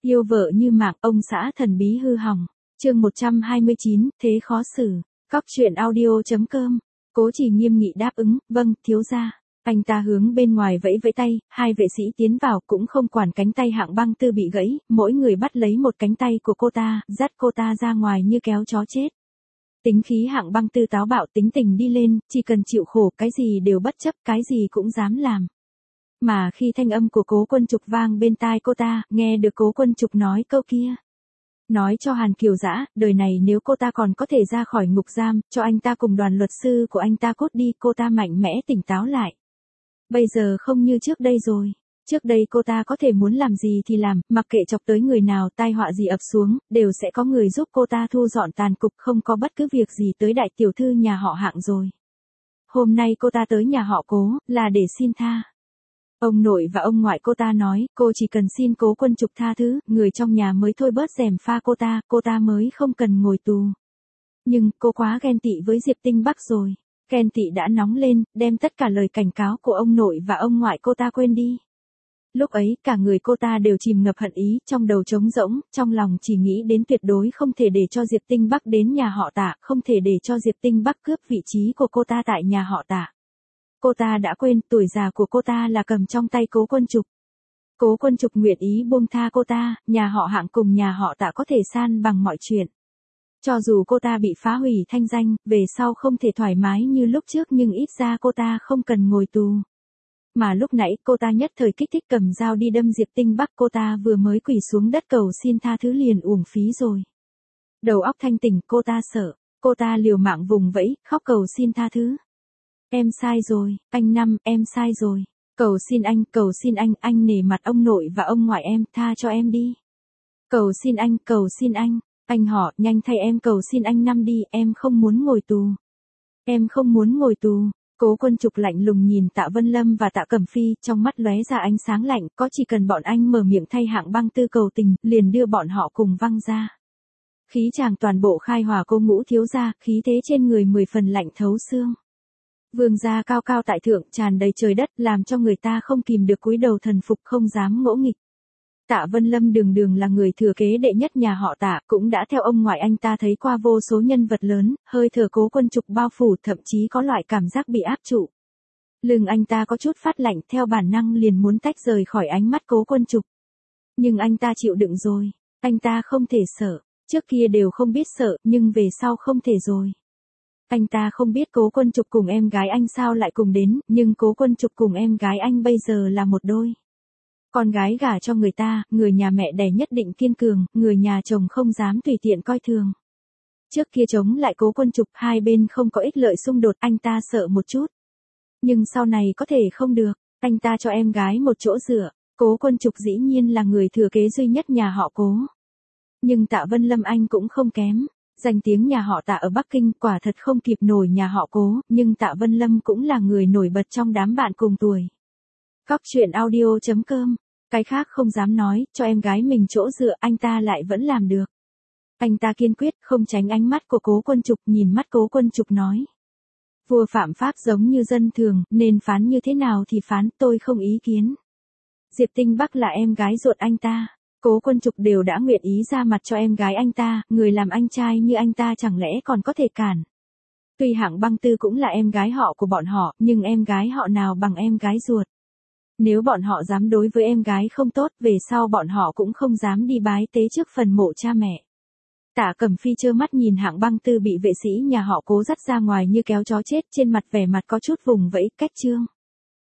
Yêu vợ như mạng, ông xã thần bí hư hỏng. Chương 129, thế khó xử. Cóc truyện audio.com. Cố Chỉ nghiêm nghị đáp ứng, vâng, thiếu gia. Anh ta hướng bên ngoài vẫy vẫy tay, hai vệ sĩ tiến vào cũng không quản cánh tay Hạng Băng Tư bị gãy, mỗi người bắt lấy một cánh tay của cô ta, dắt cô ta ra ngoài như kéo chó chết. Tính khí Hạng Băng Tư táo bạo, tính tình đi lên, chỉ cần chịu khổ cái gì đều bất chấp, cái gì cũng dám làm. Mà khi thanh âm của Cố Quân Trục vang bên tai cô ta, nghe được Cố Quân Trục nói câu kia. Nói cho Hàn Kiều Dã, đời này nếu cô ta còn có thể ra khỏi ngục giam, cho anh ta cùng đoàn luật sư của anh ta cút đi, cô ta mạnh mẽ tỉnh táo lại. Bây giờ không như trước đây rồi. Trước đây cô ta có thể muốn làm gì thì làm, mặc kệ chọc tới người nào, tai họa gì ập xuống, đều sẽ có người giúp cô ta thu dọn tàn cục, không có bất cứ việc gì tới đại tiểu thư nhà họ Hạng rồi. Hôm nay cô ta tới nhà họ Cố, là để xin tha. Ông nội và ông ngoại cô ta nói, cô chỉ cần xin Cố Quân Trục tha thứ, người trong nhà mới thôi bớt gièm pha cô ta mới không cần ngồi tù. Nhưng, cô quá ghen tị với Diệp Tinh Bắc rồi. Ghen tị đã nóng lên, đem tất cả lời cảnh cáo của ông nội và ông ngoại cô ta quên đi. Lúc ấy, cả người cô ta đều chìm ngập hận ý, trong đầu trống rỗng, trong lòng chỉ nghĩ đến tuyệt đối không thể để cho Diệp Tinh Bắc đến nhà họ Tạ, không thể để cho Diệp Tinh Bắc cướp vị trí của cô ta tại nhà họ Tạ. Cô ta đã quên, tuổi già của cô ta là cầm trong tay Cố Quân Trục. Cố Quân Trục nguyện ý buông tha cô ta, nhà họ Hạng cùng nhà họ Tạ có thể san bằng mọi chuyện. Cho dù cô ta bị phá hủy thanh danh, về sau không thể thoải mái như lúc trước nhưng ít ra cô ta không cần ngồi tù. Mà lúc nãy cô ta nhất thời kích thích cầm dao đi đâm Diệp Tinh Bắc, cô ta vừa mới quỳ xuống đất cầu xin tha thứ liền uổng phí rồi. Đầu óc thanh tỉnh, cô ta sợ, cô ta liều mạng vùng vẫy, khóc cầu xin tha thứ. Em sai rồi, anh Năm, em sai rồi. Cầu xin anh nể mặt ông nội và ông ngoại em, tha cho em đi. Cầu xin anh họ, nhanh thay em cầu xin anh Năm đi, em không muốn ngồi tù. Em không muốn ngồi tù. Cố Quân Trục lạnh lùng nhìn Tạ Vân Lâm và Tạ Cẩm Phi, trong mắt lóe ra ánh sáng lạnh, có chỉ cần bọn anh mở miệng thay Hạng Băng Tư cầu tình, liền đưa bọn họ cùng văng ra. Khí chàng toàn bộ khai hỏa Cô Ngũ thiếu gia, khí thế trên người 10 phần lạnh thấu xương. Vương gia cao cao tại thượng, tràn đầy trời đất, làm cho người ta không kìm được cúi đầu thần phục, không dám ngỗ nghịch. Tạ Vân Lâm đường là người thừa kế đệ nhất nhà họ Tạ, cũng đã theo ông ngoại anh ta thấy qua vô số nhân vật lớn, hơi thở Cố Quân Trục bao phủ, thậm chí có loại cảm giác bị áp trụ. Lưng anh ta có chút phát lạnh, theo bản năng liền muốn tách rời khỏi ánh mắt Cố Quân Trục. Nhưng anh ta chịu đựng rồi, anh ta không thể sợ, trước kia đều không biết sợ, nhưng về sau không thể rồi. Anh ta không biết Cố Quân Trục cùng em gái anh sao lại cùng đến, nhưng Cố Quân Trục cùng em gái anh bây giờ là một đôi. Con gái gả cho người ta, người nhà mẹ đẻ nhất định kiên cường, người nhà chồng không dám tùy tiện coi thường. Trước kia chống lại Cố Quân Trục, hai bên không có ích lợi xung đột, anh ta sợ một chút. Nhưng sau này có thể không được, anh ta cho em gái một chỗ dựa. Cố Quân Trục dĩ nhiên là người thừa kế duy nhất nhà họ Cố. Nhưng Tạ Vân Lâm anh cũng không kém. Danh tiếng nhà họ Tạ ở Bắc Kinh quả thật không kịp nổi nhà họ Cố, nhưng Tạ Vân Lâm cũng là người nổi bật trong đám bạn cùng tuổi. Cóc truyện audio.com. Cái khác không dám nói, cho em gái mình chỗ dựa, anh ta lại vẫn làm được. Anh ta kiên quyết, không tránh ánh mắt của Cố Quân Trục, nhìn mắt Cố Quân Trục nói. Vua phạm pháp giống như dân thường, nên phán như thế nào thì phán, tôi không ý kiến. Diệp Tinh Bắc là em gái ruột anh ta. Cố Quân Trục đều đã nguyện ý ra mặt cho em gái anh ta, người làm anh trai như anh ta chẳng lẽ còn có thể cản. Tuy Hạng Băng Tư cũng là em gái họ của bọn họ, nhưng em gái họ nào bằng em gái ruột. Nếu bọn họ dám đối với em gái không tốt, về sau bọn họ cũng không dám đi bái tế trước phần mộ cha mẹ. Tạ Cẩm Phi trơ mắt nhìn Hạng Băng Tư bị vệ sĩ nhà họ Cố dắt ra ngoài như kéo chó chết, trên mặt vẻ mặt có chút vùng vẫy, cách trương.